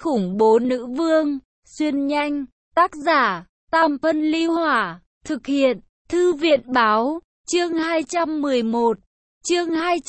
Khủng bố nữ vương, xuyên nhanh, tác giả, Tam Phân Ly Hỏa, thực hiện, Thư viện Báo, chương 211, chương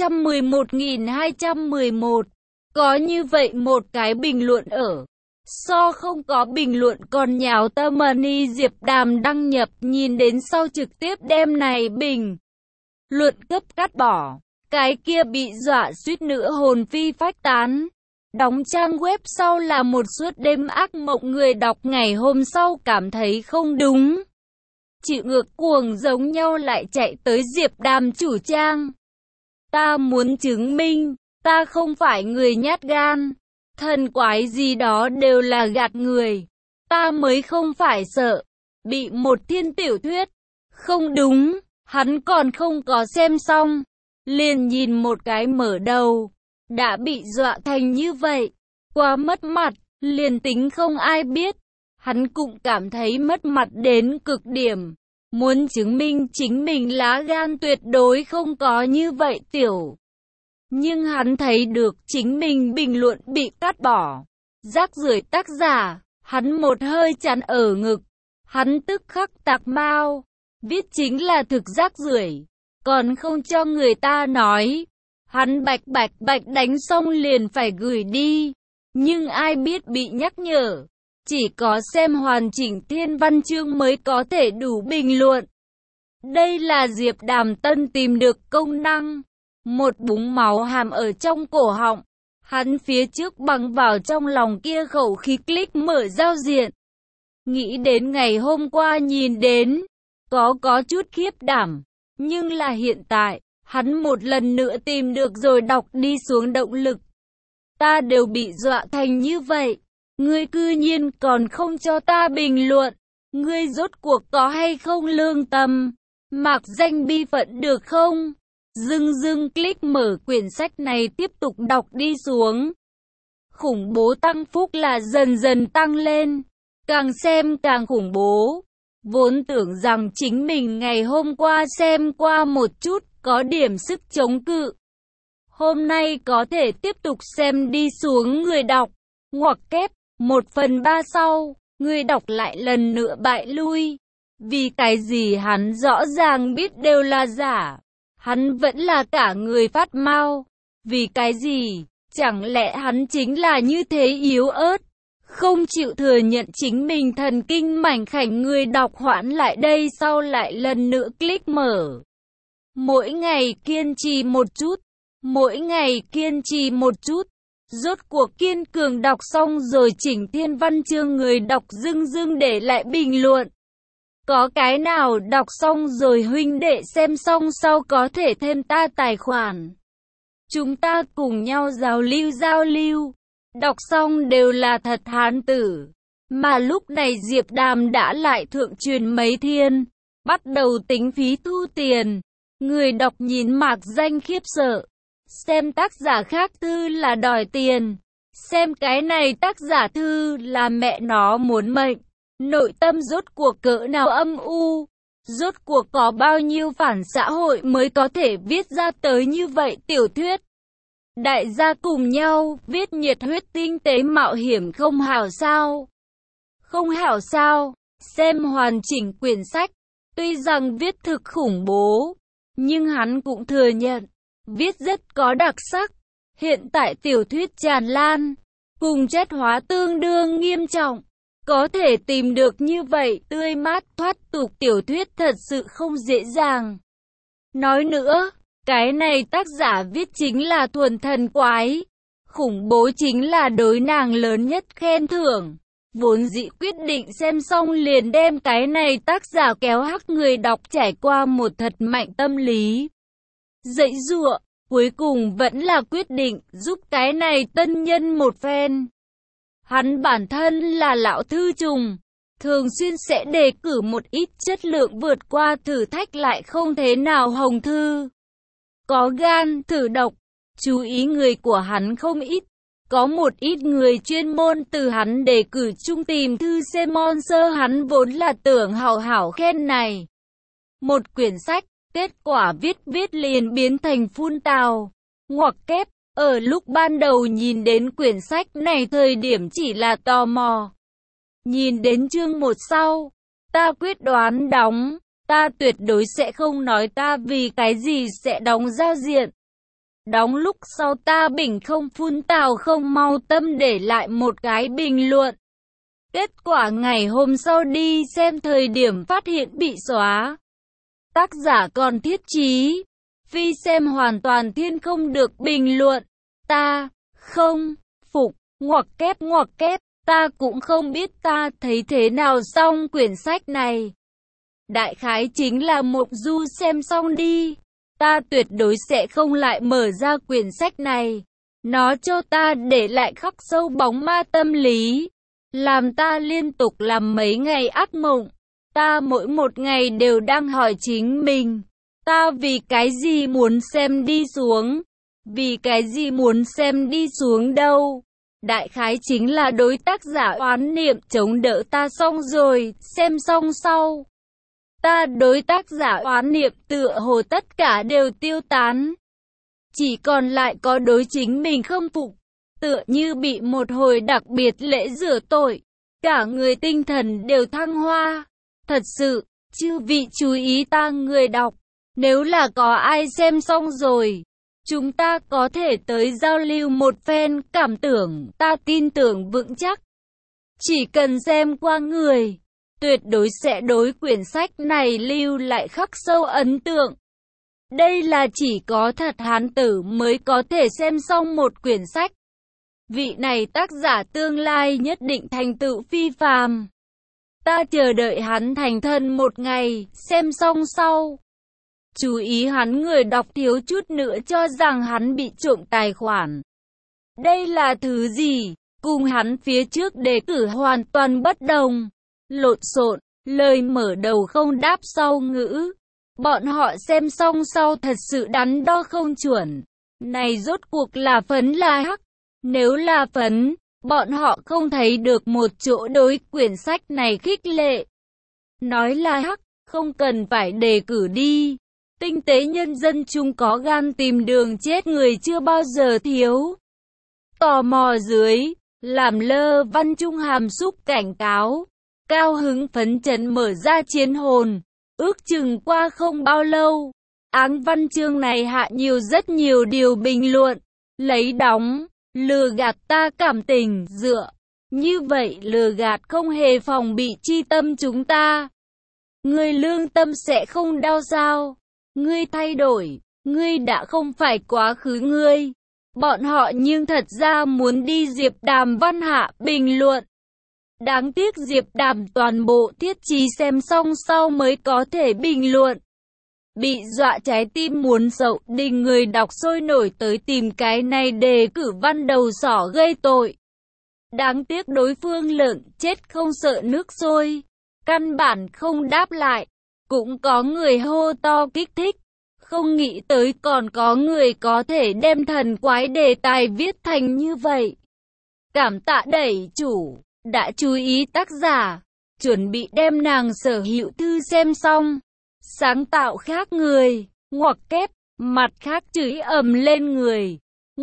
211.211. Có như vậy một cái bình luận ở. So không có bình luận còn nháo tâm money Diệp Đàm đăng nhập nhìn đến sau trực tiếp đem này bình luận cấp cắt bỏ. Cái kia bị dọa suýt nữa hồn phi phách tán. Đóng trang web sau là một suốt đêm ác mộng, người đọc ngày hôm sau cảm thấy không đúng. Chịu ngược cuồng giống nhau lại chạy tới Diệp Đàm chủ trang. Ta muốn chứng minh, ta không phải người nhát gan. Thần quái gì đó đều là gạt người. Ta mới không phải sợ bị một thiên tiểu thuyết. Không đúng, hắn còn không có xem xong. Liền nhìn một cái mở đầu. Đã bị dọa thành như vậy. Quá mất mặt, liền tính không ai biết. Hắn cũng cảm thấy mất mặt đến cực điểm. Muốn chứng minh chính mình lá gan tuyệt đối không có như vậy tiểu. Nhưng hắn thấy được chính mình bình luận bị cắt bỏ. Rác rưởi tác giả, hắn một hơi chắn ở ngực. Hắn tức khắc tạc mau. Viết chính là thực rác rưởi, còn không cho người ta nói. Hắn bạch đánh xong liền phải gửi đi. Nhưng ai biết bị nhắc nhở. Chỉ có xem hoàn chỉnh thiên văn chương mới có thể đủ bình luận. Đây là Diệp Đàm tân tìm được công năng. Một búng máu hàm ở trong cổ họng. Hắn phía trước bằng vào trong lòng kia khẩu khí click mở giao diện. Nghĩ đến ngày hôm qua nhìn đến. Có chút khiếp đảm. Nhưng là hiện tại, hắn một lần nữa tìm được rồi đọc đi xuống động lực. Ta đều bị dọa thành như vậy. Ngươi cư nhiên còn không cho ta bình luận. Ngươi rốt cuộc có hay không lương tâm? Mạc danh bi phận được không? Dưng click mở quyển sách này tiếp tục đọc đi xuống. Khủng bố tăng phúc là dần dần tăng lên. Càng xem càng khủng bố. Vốn tưởng rằng chính mình ngày hôm qua xem qua một chút, có điểm sức chống cự. Hôm nay có thể tiếp tục xem đi xuống người đọc. Ngoặc kép, 1/3 sau, người đọc lại lần nữa bại lui. Vì cái gì hắn rõ ràng biết đều là giả. Hắn vẫn là cả người phát mau. Vì cái gì? Chẳng lẽ hắn chính là như thế yếu ớt? Không chịu thừa nhận chính mình thần kinh mảnh khảnh, người đọc hoãn lại đây sau lại lần nữa click mở. Mỗi ngày kiên trì một chút. Mỗi ngày kiên trì một chút. Rốt cuộc kiên cường đọc xong rồi chỉnh thiên văn chương, người đọc dưng để lại bình luận. Có cái nào đọc xong rồi huynh đệ xem xong sau có thể thêm ta tài khoản. Chúng ta cùng nhau giao lưu. Đọc xong đều là thật hán tử. Mà lúc này Diệp Đàm đã lại thượng truyền mấy thiên. Bắt đầu tính phí thu tiền. Người đọc nhìn mạc danh khiếp sợ. Xem tác giả khác thư là đòi tiền. Xem cái này tác giả thư là mẹ nó muốn mệnh. Nội tâm rốt cuộc cỡ nào âm u. Rốt cuộc có bao nhiêu phản xã hội mới có thể viết ra tới như vậy tiểu thuyết. Đại gia cùng nhau viết nhiệt huyết tinh tế mạo hiểm không hảo sao? Không hảo sao? Xem hoàn chỉnh quyển sách. Tuy rằng viết thực khủng bố, nhưng hắn cũng thừa nhận, viết rất có đặc sắc. Hiện tại tiểu thuyết tràn lan, cùng chất hóa tương đương nghiêm trọng. Có thể tìm được như vậy tươi mát thoát tục tiểu thuyết thật sự không dễ dàng. Nói nữa, cái này tác giả viết chính là thuần thần quái. Khủng bố chính là đối nàng lớn nhất khen thưởng. Vốn dĩ quyết định xem xong liền đem cái này tác giả kéo hắc người đọc trải qua một thật mạnh tâm lý dãy giụa, cuối cùng vẫn là quyết định giúp cái này tân nhân một phen. Hắn bản thân là lão thư trùng, thường xuyên sẽ đề cử một ít chất lượng vượt qua thử thách lại không thế nào hồng thư. Có gan thử độc, chú ý người của hắn không ít. Có một ít người chuyên môn từ hắn đề cử chung tìm thư sponsor, hắn vốn là tưởng hảo khen này. Một quyển sách, kết quả viết liền biến thành phun tào. Ngoặc kép, Ở lúc ban đầu nhìn đến quyển sách này thời điểm chỉ là tò mò. Nhìn đến chương 1 sau, ta quyết đoán đóng. Ta tuyệt đối sẽ không nói ta vì cái gì sẽ đóng giao diện. Đóng lúc sau ta bình không phun tào không mau tâm để lại một cái bình luận. Kết quả ngày hôm sau đi xem thời điểm phát hiện bị xóa. Tác giả còn thiết chí. Phi xem hoàn toàn thiên không được bình luận. Ta không phục, ngoặc kép, ta cũng không biết ta thấy thế nào xong quyển sách này. Đại khái chính là mộng du xem xong đi. Ta tuyệt đối sẽ không lại mở ra quyển sách này. Nó cho ta để lại khắc sâu bóng ma tâm lý. Làm ta liên tục làm mấy ngày ác mộng. Ta mỗi một ngày đều đang hỏi chính mình. Ta vì cái gì muốn xem đi xuống? Vì cái gì muốn xem đi xuống đâu? Đại khái chính là đối tác giả oán niệm chống đỡ ta xong rồi, xem xong sau. Ta đối tác giả oán niệm tựa hồ tất cả đều tiêu tán. Chỉ còn lại có đối chính mình không phục. Tựa như bị một hồi đặc biệt lễ rửa tội. Cả người tinh thần đều thăng hoa. Thật sự, chư vị chú ý ta người đọc. Nếu là có ai xem xong rồi, chúng ta có thể tới giao lưu một phen cảm tưởng, ta tin tưởng vững chắc. Chỉ cần xem qua người, tuyệt đối sẽ đối quyển sách này lưu lại khắc sâu ấn tượng. Đây là chỉ có thật hán tử mới có thể xem xong một quyển sách. Vị này tác giả tương lai nhất định thành tựu phi phàm. Ta chờ đợi hắn thành thân một ngày, xem xong sau. Chú ý hắn người đọc thiếu chút nữa cho rằng hắn bị trộm tài khoản. Đây là thứ gì? Cùng hắn phía trước đề cử hoàn toàn bất đồng. Lộn xộn, lời mở đầu không đáp sau ngữ. Bọn họ xem xong sau thật sự đắn đo không chuẩn. Này rốt cuộc là phấn là hắc? Nếu là phấn, bọn họ không thấy được một chỗ đối quyển sách này khích lệ. Nói là hắc, không cần phải đề cử đi. Tinh tế nhân dân chúng có gan tìm đường chết người chưa bao giờ thiếu. Tò mò dưới, làm lơ văn trung hàm xúc cảnh cáo. Cao hứng phấn chấn mở ra chiến hồn. Ước chừng qua không bao lâu, áng văn chương này hạ nhiều rất nhiều điều bình luận. Lấy đóng, lừa gạt ta cảm tình, dựa. Như vậy lừa gạt không hề phòng bị chi tâm chúng ta. Người lương tâm sẽ không đau sao? Ngươi thay đổi, ngươi đã không phải quá khứ ngươi. Bọn họ nhưng thật ra muốn đi Diệp Đàm văn hạ bình luận. Đáng tiếc Diệp Đàm toàn bộ thiết chí xem xong sau mới có thể bình luận. Bị dọa trái tim muốn sậu đình người đọc sôi nổi tới tìm cái này đề cử văn đầu sỏ gây tội. Đáng tiếc đối phương lợn chết không sợ nước sôi. Căn bản không đáp lại. Cũng có người hô to kích thích. Không nghĩ tới còn có người có thể đem thần quái đề tài viết thành như vậy. Cảm tạ đẩy chủ, đã chú ý tác giả, chuẩn bị đem nàng sở hữu thư xem xong. Sáng tạo khác người, ngoặc kép, mặt khác chửi ầm lên người.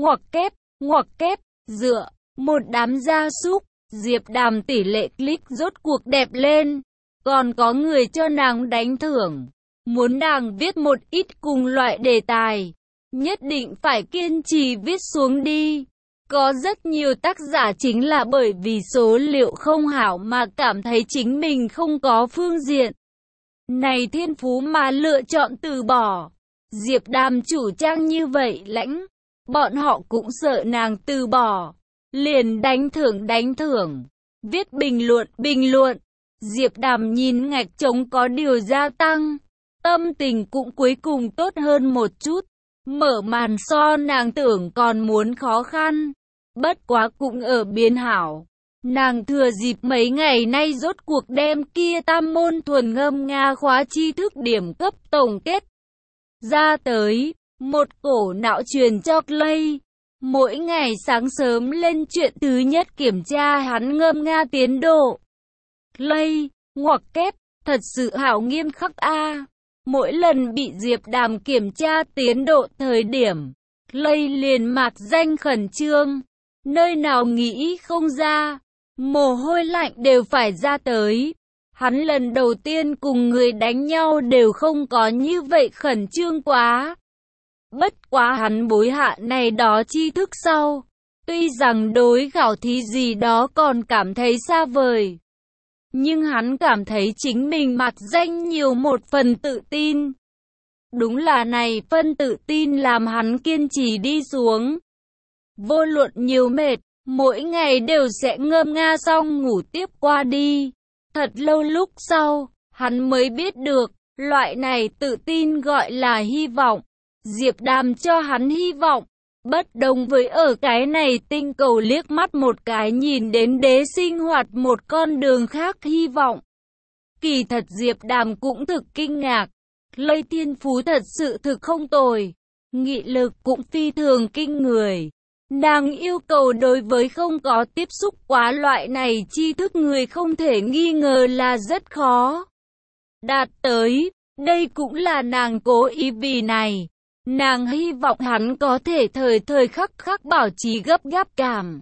Ngoặc kép, dựa, một đám gia súc, Diệp Đàm tỷ lệ click rốt cuộc đẹp lên. Còn có người cho nàng đánh thưởng. Muốn nàng viết một ít cùng loại đề tài, nhất định phải kiên trì viết xuống đi. Có rất nhiều tác giả chính là bởi vì số liệu không hảo mà cảm thấy chính mình không có phương diện này thiên phú mà lựa chọn từ bỏ. Diệp Đàm chủ trang như vậy lãnh, bọn họ cũng sợ nàng từ bỏ. Liền đánh thưởng, viết bình luận. Diệp Đàm nhìn ngạch trống có điều gia tăng. Tâm tình cũng cuối cùng tốt hơn một chút. Mở màn so nàng tưởng còn muốn khó khăn. Bất quá cũng ở biến hảo. Nàng thừa dịp mấy ngày nay rốt cuộc đem kia tam môn thuần ngâm Nga khóa tri thức điểm cấp tổng kết ra tới. Một cổ não truyền cho Clay. Mỗi ngày sáng sớm lên chuyện thứ nhất kiểm tra hắn ngâm Nga tiến độ. Clay, ngoặc kép, thật sự hảo nghiêm khắc a. Mỗi lần bị Diệp Đàm kiểm tra tiến độ thời điểm, Clay liền mạc danh khẩn trương, nơi nào nghĩ không ra, mồ hôi lạnh đều phải ra tới. Hắn lần đầu tiên cùng người đánh nhau đều không có như vậy khẩn trương quá. Bất quá hắn bối hạ này đó tri thức sau, tuy rằng đối khảo thí gì đó còn cảm thấy xa vời, nhưng hắn cảm thấy chính mình mạc danh nhiều một phần tự tin. Đúng là này phân tự tin làm hắn kiên trì đi xuống. Vô luận nhiều mệt, mỗi ngày đều sẽ ngâm nga xong ngủ tiếp qua đi. Thật lâu lúc sau, hắn mới biết được, loại này tự tin gọi là hy vọng. Diệp Đàm cho hắn hy vọng, bất đồng với ở cái này tinh cầu liếc mắt một cái nhìn đến đế sinh hoạt một con đường khác hy vọng. Kỳ thật Diệp Đàm cũng thực kinh ngạc, Clay thiên phú thật sự thực không tồi, nghị lực cũng phi thường kinh người. Nàng yêu cầu đối với không có tiếp xúc quá loại này tri thức người không thể nghi ngờ là rất khó đạt tới, đây cũng là nàng cố ý vì này. Nàng hy vọng hắn có thể thời thời khắc khắc bảo trì gấp gáp cảm.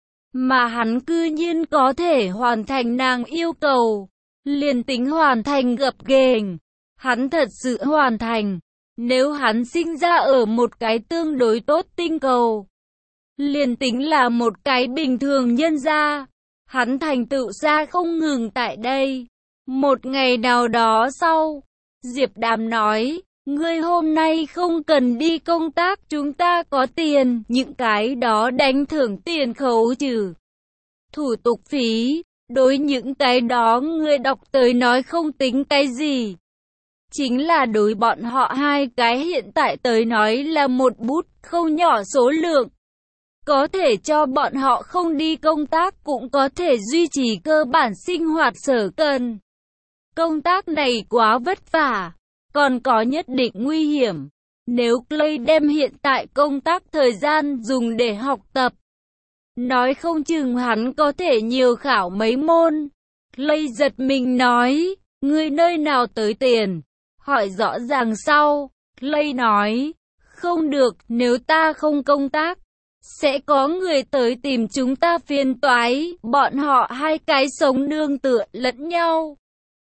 Mà hắn cư nhiên có thể hoàn thành nàng yêu cầu. Liền tính hoàn thành gập ghềnh, hắn thật sự hoàn thành. Nếu hắn sinh ra ở một cái tương đối tốt tinh cầu, liền tính là một cái bình thường nhân gia, hắn thành tựu ra không ngừng tại đây. Một ngày nào đó sau, Diệp Đàm nói, ngươi hôm nay không cần đi công tác, chúng ta có tiền, những cái đó đánh thưởng tiền khấu trừ thủ tục phí, đối những cái đó ngươi đọc tới nói không tính cái gì. Chính là đối bọn họ hai cái hiện tại tới nói là một bút không nhỏ số lượng. Có thể cho bọn họ không đi công tác cũng có thể duy trì cơ bản sinh hoạt sở cần. Công tác này quá vất vả, còn có nhất định nguy hiểm. Nếu Clay đem hiện tại công tác thời gian dùng để học tập, nói không chừng hắn có thể nhiều khảo mấy môn. Clay giật mình nói, ngươi nơi nào tới tiền? Hỏi rõ ràng sau, Clay nói, không được, nếu ta không công tác, sẽ có người tới tìm chúng ta phiền toái, bọn họ hai cái sống nương tựa lẫn nhau.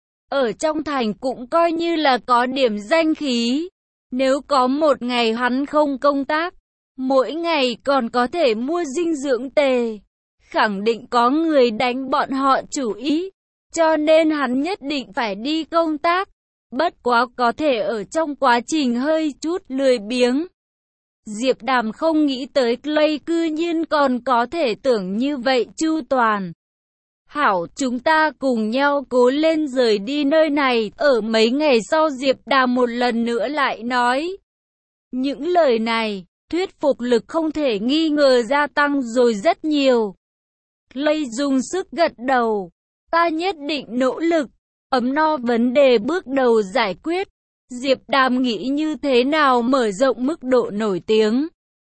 Ở trong thành cũng coi như là có điểm danh khí. Nếu có một ngày hắn không công tác, mỗi ngày còn có thể mua dinh dưỡng tề, khẳng định có người đánh bọn họ chủ ý. Cho nên hắn nhất định phải đi công tác. Bất quá có thể ở trong quá trình hơi chút lười biếng. Diệp Đàm không nghĩ tới Clay cư nhiên còn có thể tưởng như vậy chu toàn. Hảo, chúng ta cùng nhau cố lên rời đi nơi này. Ở mấy ngày sau Diệp Đàm một lần nữa lại nói. Những lời này, thuyết phục lực không thể nghi ngờ gia tăng rồi rất nhiều. Clay dùng sức gật đầu. Ta nhất định nỗ lực. Ấm no vấn đề bước đầu giải quyết. Diệp Đàm nghĩ như thế nào mở rộng mức độ nổi tiếng.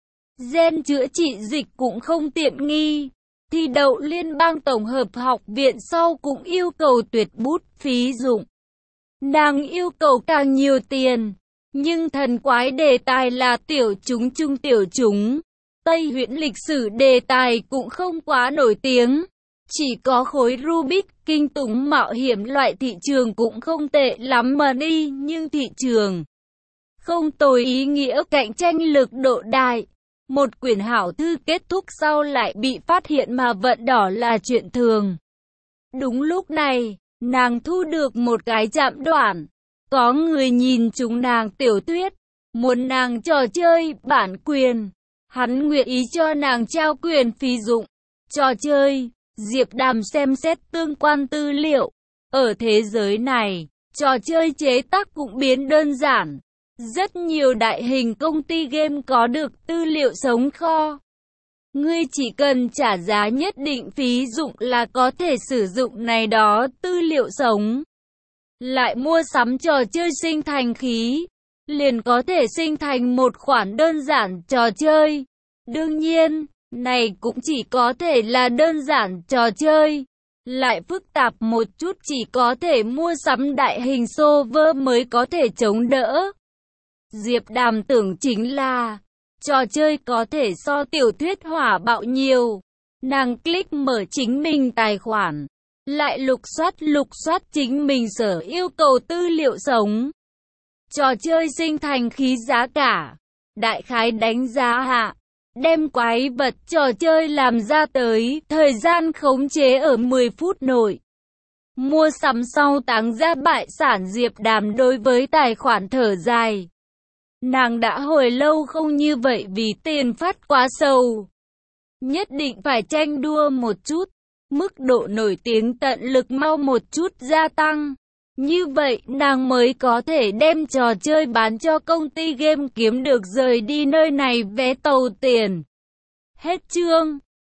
Gen chữa trị dịch cũng không tiện nghi. Thi đậu Liên bang Tổng hợp học viện sau cũng yêu cầu tuyệt bút phí dụng. Nàng yêu cầu càng nhiều tiền. Nhưng thần quái đề tài là tiểu chúng trung tiểu chúng. Tây Huyễn lịch sử đề tài cũng không quá nổi tiếng. Chỉ có khối Rubik kinh tủng mạo hiểm loại thị trường cũng không tệ lắm mà đi, nhưng thị trường không tồi ý nghĩa cạnh tranh lực độ đại. Một quyển hảo thư kết thúc sau lại bị phát hiện mà vận đỏ là chuyện thường. Đúng lúc này, nàng thu được một cái chạm đoạn. Có người nhìn chúng nàng tiểu thuyết, muốn nàng trò chơi bản quyền. Hắn nguyện ý cho nàng trao quyền phí dụng. Trò chơi, Diệp Đàm xem xét tương quan tư liệu. Ở thế giới này, trò chơi chế tác cũng biến đơn giản. Rất nhiều đại hình công ty game có được tư liệu sống kho. Ngươi chỉ cần trả giá nhất định phí dụng là có thể sử dụng này đó tư liệu sống. Lại mua sắm trò chơi sinh thành khí, liền có thể sinh thành một khoản đơn giản trò chơi. Đương nhiên, này cũng chỉ có thể là đơn giản trò chơi. Lại phức tạp một chút chỉ có thể mua sắm đại hình server mới có thể chống đỡ. Diệp Đàm tưởng chính là, Trò chơi có thể so tiểu thuyết hỏa bạo nhiều. Nàng click mở chính mình tài khoản, lại lục soát chính mình sở yêu cầu tư liệu sống. Trò chơi sinh thành khí giá cả, đại khái đánh giá hạ, đem quái vật trò chơi làm ra tới, thời gian khống chế ở 10 phút nội. Mua sắm sau táng ra bại sản. Diệp Đàm đối với tài khoản thở dài. Nàng đã hồi lâu không như vậy vì tiền phát quá sâu. Nhất định phải tranh đua một chút, mức độ nổi tiếng tận lực mau một chút gia tăng. Như vậy nàng mới có thể đem trò chơi bán cho công ty game kiếm được rời đi nơi này vé tàu tiền. Hết chương.